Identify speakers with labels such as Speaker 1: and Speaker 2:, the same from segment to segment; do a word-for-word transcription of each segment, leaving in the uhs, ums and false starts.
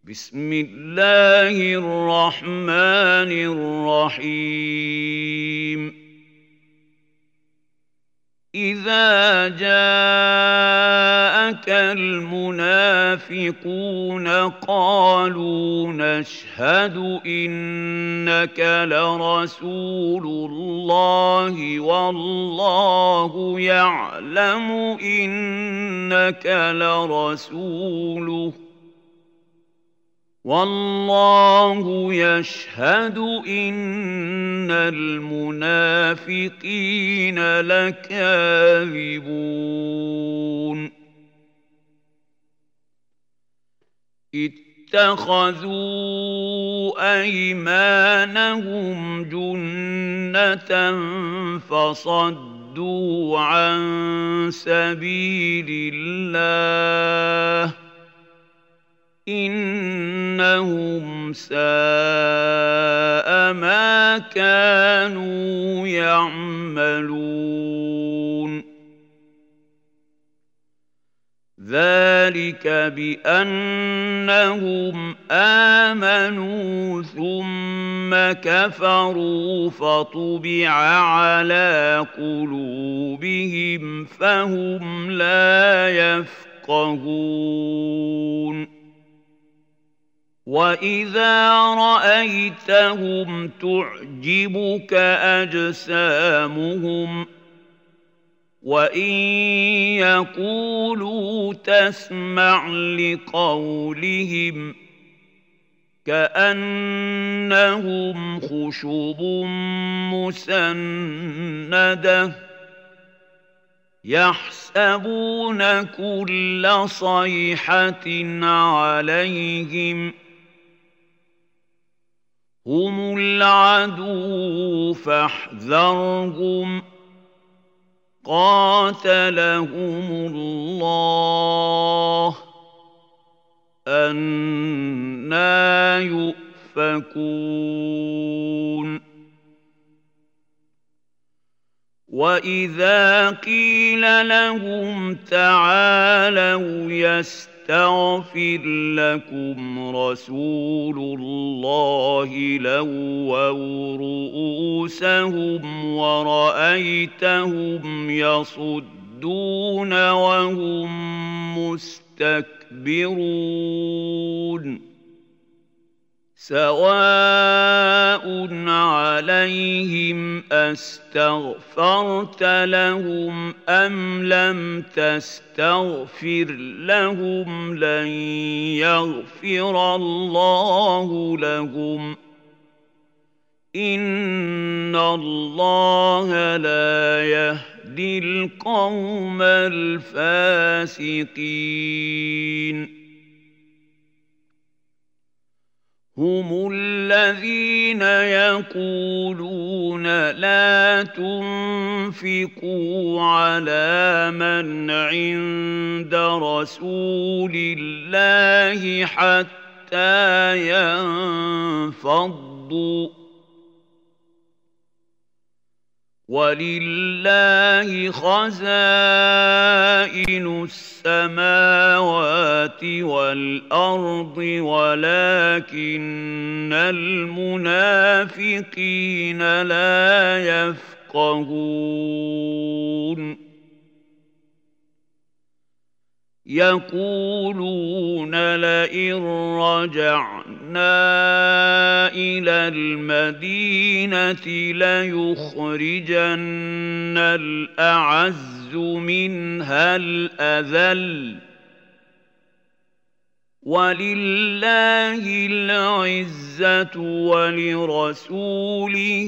Speaker 1: بسم الله الرحمن الرحيم إذا جاءك المنافقون قالوا نشهد إنك لرسول الله والله يعلم إنك لرسوله والله يشهد إن المنافقين لكاذبون اتخذوا أيمانهم جنة فصدوا عن سبيل الله إنهم ساء ما كانوا يعملون ذلك بأنهم آمنوا ثم كفروا فطبع على قلوبهم فهم لا يفقهون وَإِذَا رَأَيْتَهُمْ تُعْجِبُكَ أَجْسَامُهُمْ وَإِنْ يَقُولُوا تَسْمَعْ لِقَوْلِهِمْ كَأَنَّهُمْ خُشُبٌ مُّسَنَّدَةٌ يَحْسَبُونَ كُلَّ صَيْحَةٍ عَلَيْهِمْ هم العدو فاحذرهم قاتلهم الله أنى يؤفكون وَإِذَا قِيلَ لَهُمْ تَعَالَوْا يَسْتَغْفِرْ لَكُمْ رَسُولُ اللَّهِ لَوَّوْا رُءُوسَهُمْ وَرَأَيْتَهُمْ يَصُدُّونَ وَهُمْ مُسْتَكْبِرُونَ سواء عليهم أستغفرت لهم أم لم تستغفر لهم لن يغفر الله لهم إن الله لا يهدي القوم الفاسقين هم الذين يقولون لا تنفقوا على من عند رسول الله حتى ينفضوا ولله خزائن السماوات والأرض ولكن المنافقين لا يفقهون يقولون لئن رجعنا إلى المدينة ليخرجن الأعز منها الأذل ولله العزة ولرسوله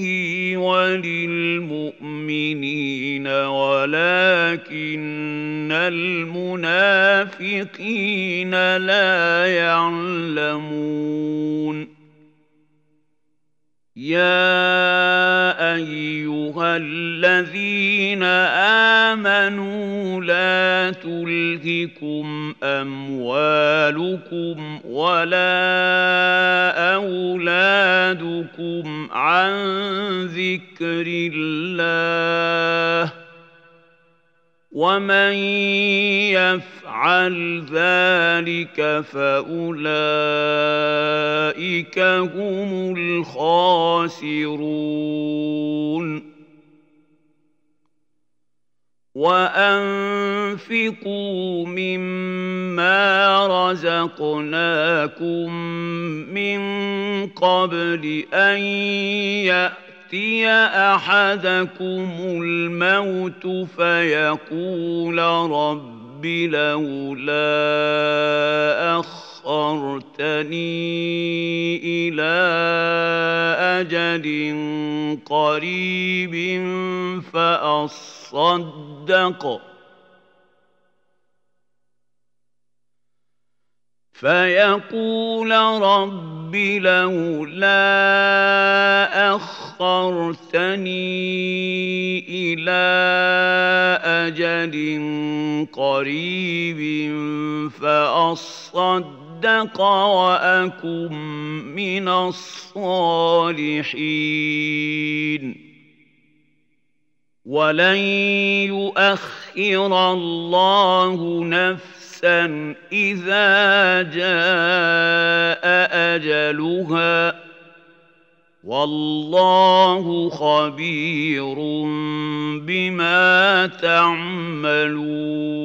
Speaker 1: وللمؤمنين ولكن المنافقين لا يعلمون يا أيها الذين آمنوا لا تلهكم أموالكم ولا أولادكم عن ذكر الله ومن يفعل يفعل ذلك فأولئك هم الخاسرون وأنفقوا مما رزقناكم من قبل أن يأتي أحدكم الموت فيقول رب لولا أخرتني إلى أجل قريب فأصدق فيقول رب لولا أخرتني إلى أجل قريب فأصدق وأكن من الصالحين ولن يؤخر الله نفسا إذا جاء أجلها والله خبير بما تعملون